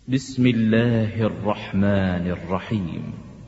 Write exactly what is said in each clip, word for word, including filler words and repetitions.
بسم الله الرحمن الرحيم.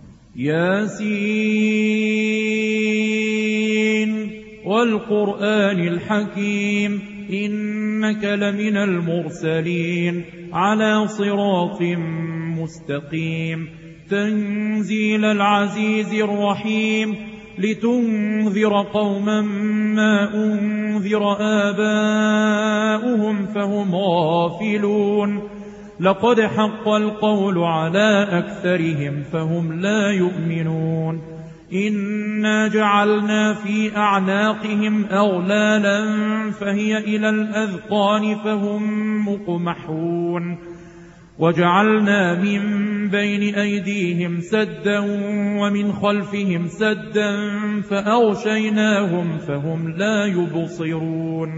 ياسين والقرآن الحكيم إنك لمن المرسلين على صراط مستقيم تنزيل العزيز الرحيم لتنذر قوما ما أنذر آباؤهم فهم غافلون لقد حق القول على أكثرهم فهم لا يؤمنون إنا جعلنا في أعناقهم أغلالا فهي إلى الأذقان فهم مقمحون وجعلنا من بين أيديهم سدا ومن خلفهم سدا فأغشيناهم فهم لا يبصرون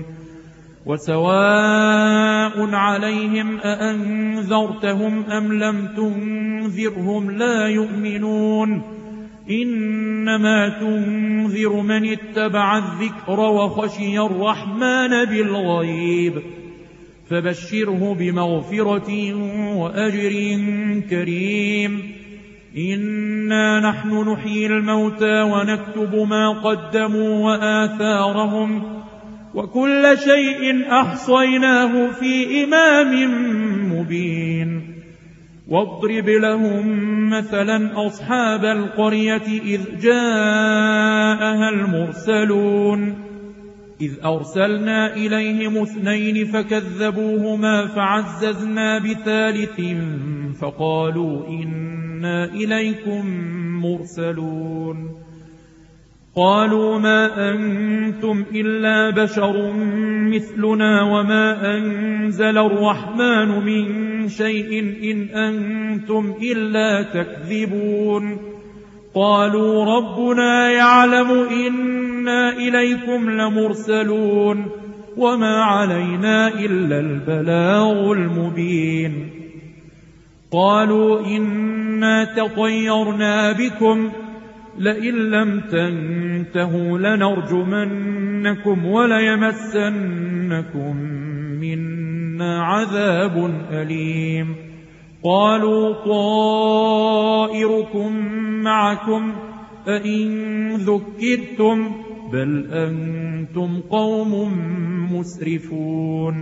وسواء عليهم أأنذرتهم أم لم تنذرهم لا يؤمنون إنما تنذر من اتبع الذكر وخشي الرحمن بالغيب فبشره بمغفرة وأجر كريم إنا نحن نحيي الموتى ونكتب ما قدموا وآثارهم وكل شيء أحصيناه في إمام مبين واضرب لهم مثلا أصحاب القرية إذ جاءها المرسلون إذ أرسلنا إليهم اثنين فكذبوهما فعززنا بثالث فقالوا إنا إليكم مرسلون قالوا ما أنتم إلا بشر مثلنا وما أنزل الرحمن من شيء إن أنتم إلا تكذبون قالوا ربنا يعلم إنا إليكم لمرسلون وما علينا إلا البلاغ المبين قالوا إنا تطيرنا بكم لئن لم تنتهوا لنرجمنكم وليمسنكم منا عذاب أليم قالوا طائركم معكم أئن ذكرتم بل أنتم قوم مسرفون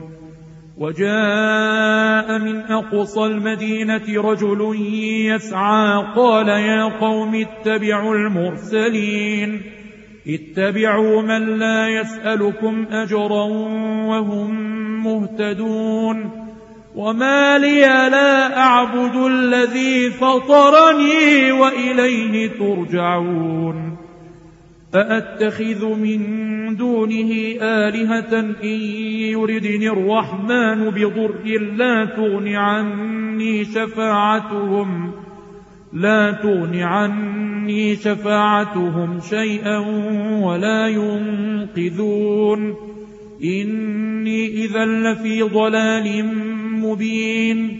وجاء من أقصى المدينة رجل يسعى قال يا قوم اتبعوا المرسلين اتبعوا من لا يسألكم أجرا وهم مهتدون وما لي لا أعبد الذي فطرني وإليه ترجعون أأتخذ من دونه آلهة إن يردني الرحمن بضر لا تغن عني شفاعتهم لا تغن عني شفاعتهم شيئا ولا ينقذون إني إذا لفي ضلال مبين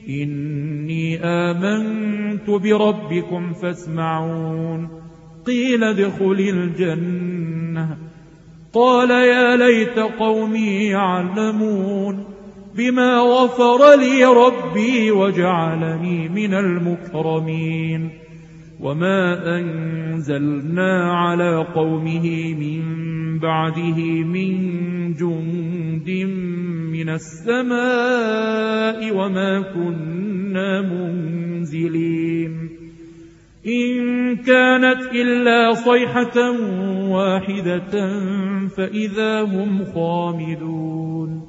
إني آمنت بربكم فاسمعون قيل ادخل الجنة قال يا ليت قومي يعلمون بما غفر لي ربي وجعلني من المكرمين وما أنزلنا على قومه من بعده من جند من السماء وما كنا منزلين إن كانت إلا صيحة واحدة فإذا هم خامدون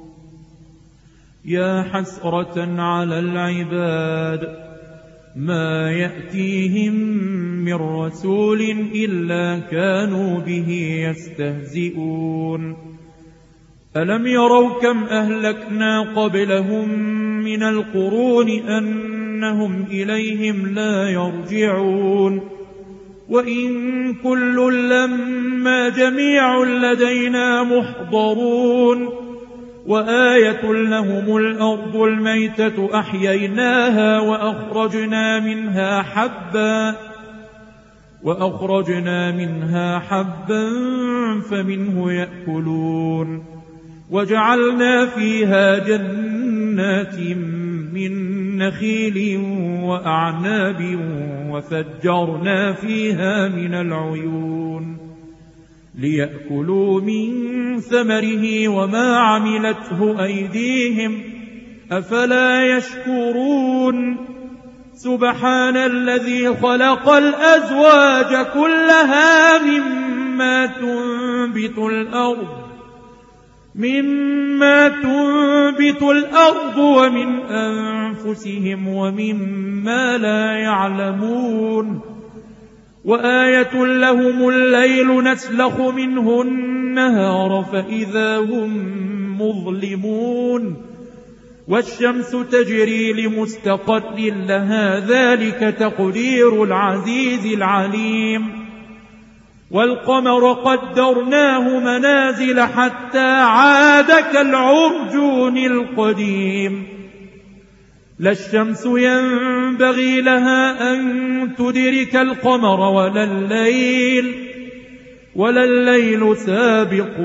يا حسرة على العباد ما يأتيهم من رسول إلا كانوا به يستهزئون ألم يروا كم أهلكنا قبلهم من القرون أنهم إليهم لا يرجعون وإن كل لما جميع لدينا محضرون وآية لهم الأرض الميتة أحييناها وأخرجنا منها حبا وأخرجنا منها حبا فمنه يأكلون وجعلنا فيها جنات من نخيل وأعناب وفجرنا فيها من العيون ليأكلوا من ثمره وما عملته أيديهم أفلا يشكرون سبحان الذي خلق الأزواج كلها مما تنبت الأرض مما تنبت الأرض ومن أنفسهم ومما لا يعلمون وآية لهم الليل نسلخ منه النهار فإذا هم مظلمون والشمس تجري لمستقر لها ذلك تقدير العزيز العليم والقمر قدرناه منازل حتى عاد كالعرجون القديم لا الشمس ينبغي لها أن تدرك القمر ولا الليل ولا الليل سابق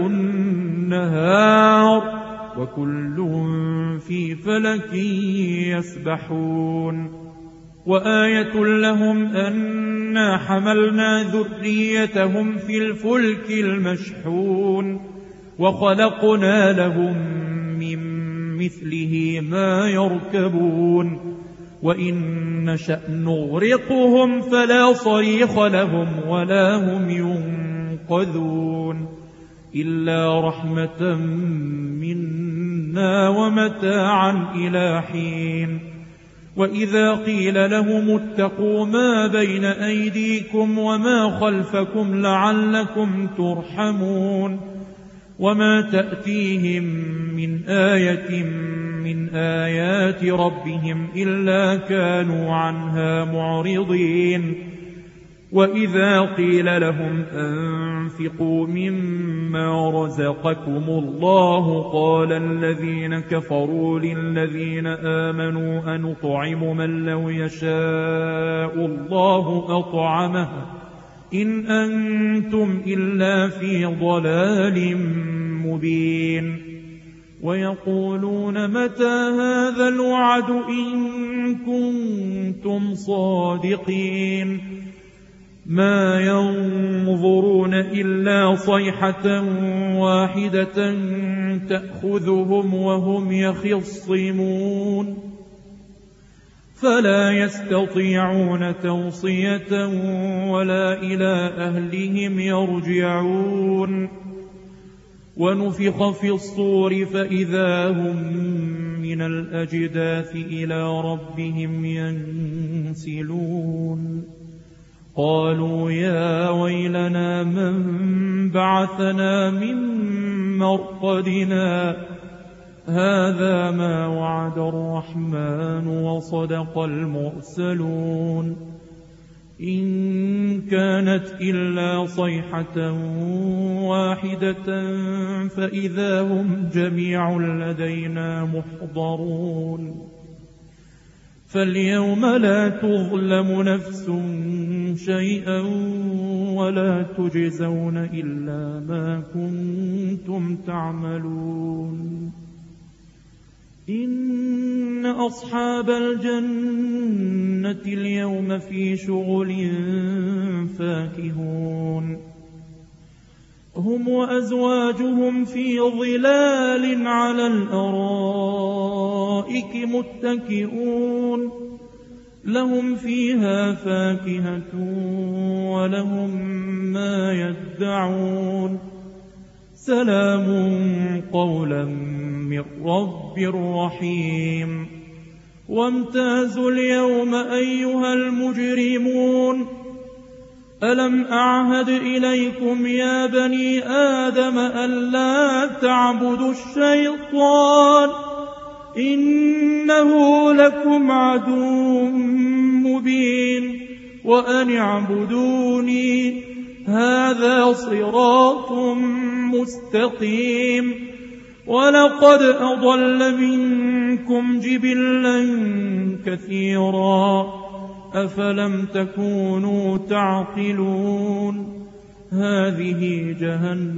النهار وكل في فلك يسبحون وآية لهم أنا حملنا ذريتهم في الفلك المشحون وخلقنا لهم من مثله ما يركبون وإن نشأ نغرقهم فلا صريخ لهم ولا هم ينقذون إلا رحمة منا ومتاعا إلى حين وإذا قيل لهم اتقوا ما بين أيديكم وما خلفكم لعلكم ترحمون وما تأتيهم من آية من آيات ربهم إلا كانوا عنها معرضين وإذا قيل لهم أنفقوا مما رزقكم الله قال الذين كفروا للذين آمنوا أنطعم من لو يشاء الله أطعمه إن أنتم إلا في ضلال مبين ويقولون متى هذا الوعد إن كنتم صادقين ما ينظرون إلا صيحة واحدة تأخذهم وهم يخصمون فلا يستطيعون توصية ولا إلى أهلهم يرجعون ونفخ في الصور فإذا هم من الأجداث إلى ربهم ينسلون قالوا يا ويلنا من بعثنا من مرقدنا هذا ما وعد الرحمن وصدق المرسلون إن كانت إلا صيحة واحدة فإذا هم جميع لدينا محضرون فاليوم لا تظلم نفس شيئا ولا تجزون إلا ما كنتم تعملون إن أصحاب الجنة اليوم في شغل فاكهون هم وأزواجهم في ظلال على الأرائك متكئون لهم فيها فاكهة ولهم ما يدعون سلام قولا من رب رحيم وامتازوا اليوم أيها المجرمون ألم أعهد إليكم يا بني آدم ألا تعبدوا الشيطان إنه لكم عدو مبين وأن اعبدوني هذا صراط مستقيم ولقد أضل منكم جبلا كثيرا أفلم تكونوا تعقلون هذه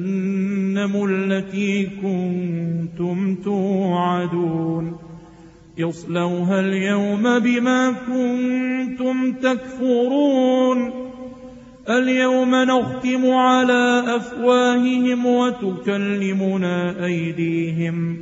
جهنم التي كنتم توعدون اصلوها اليوم بما كنتم تكفرون اليوم نختم على أفواههم وتكلمنا أيديهم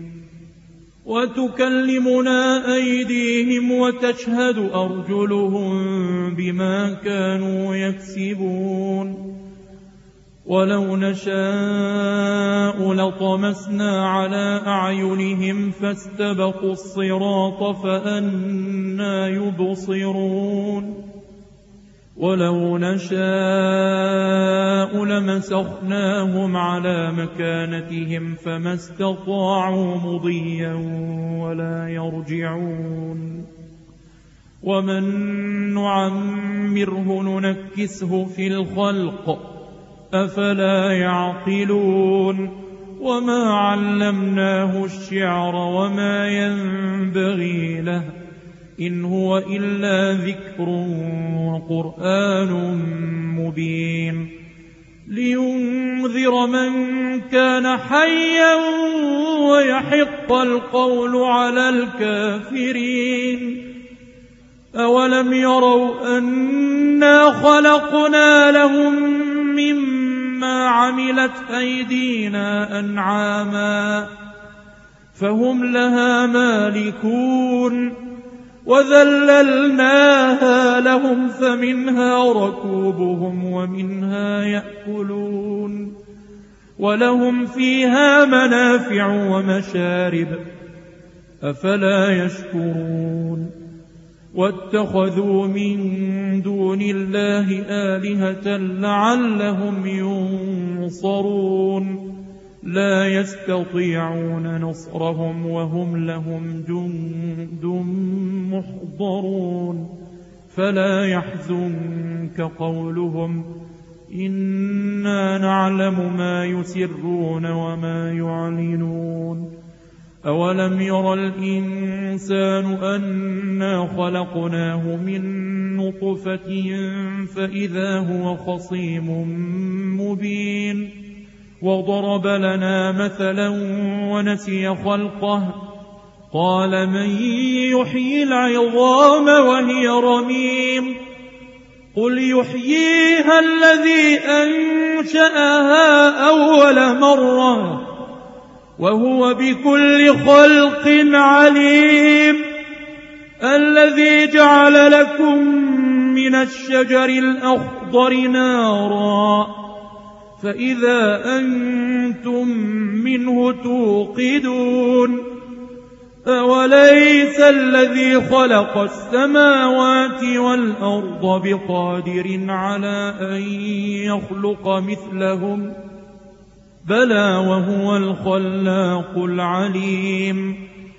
وتكلمنا أيديهم وتشهد أرجلهم بما كانوا يكسبون ولو نشاء لطمسنا على أعينهم فاستبقوا الصراط فأنى يبصرون ولو نشاء لمسخناهم على مكانتهم فما استطاعوا مضيا ولا يرجعون ومن نعمره ننكسه في الخلق أفلا يعقلون وما علمناه الشعر وما ينبغي له إن هو إلا ذكر وقرآن مبين لينذر من كان حيا ويحق القول على الكافرين أولم يروا أنا خلقنا لهم مما عملت أيدينا أنعاما فهم لها مالكون وذللناها لهم فمنها ركوبهم ومنها يأكلون ولهم فيها منافع ومشارب أفلا يشكرون واتخذوا من دون الله آلهة لعلهم ينصرون لا يستطيعون نصرهم وهم لهم جند محضرون فلا يحزنك قولهم إنا نعلم ما يسرون وما يعلنون أولم ير الإنسان أنا خلقناه من نطفة فإذا هو خصيم مبين وضرب لنا مثلا ونسي خلقه قال من يحيي العظام وهي رميم قل يحييها الذي أنشأها أول مرة وهو بكل خلق عليم الذي جعل لكم من الشجر الأخضر نارا فإذا أنتم منه توقدون أوليس الذي خلق السماوات والأرض بقادر على أن يخلق مثلهم بلى وهو الخلاق العليم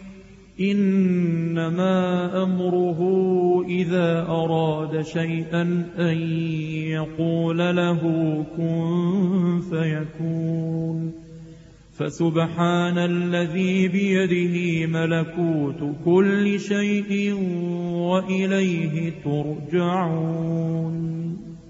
إنما أمره إذا أراد شيئا أن يقول له كن فيكون فسبحان الذي بيده ملكوت كل شيء وإليه ترجعون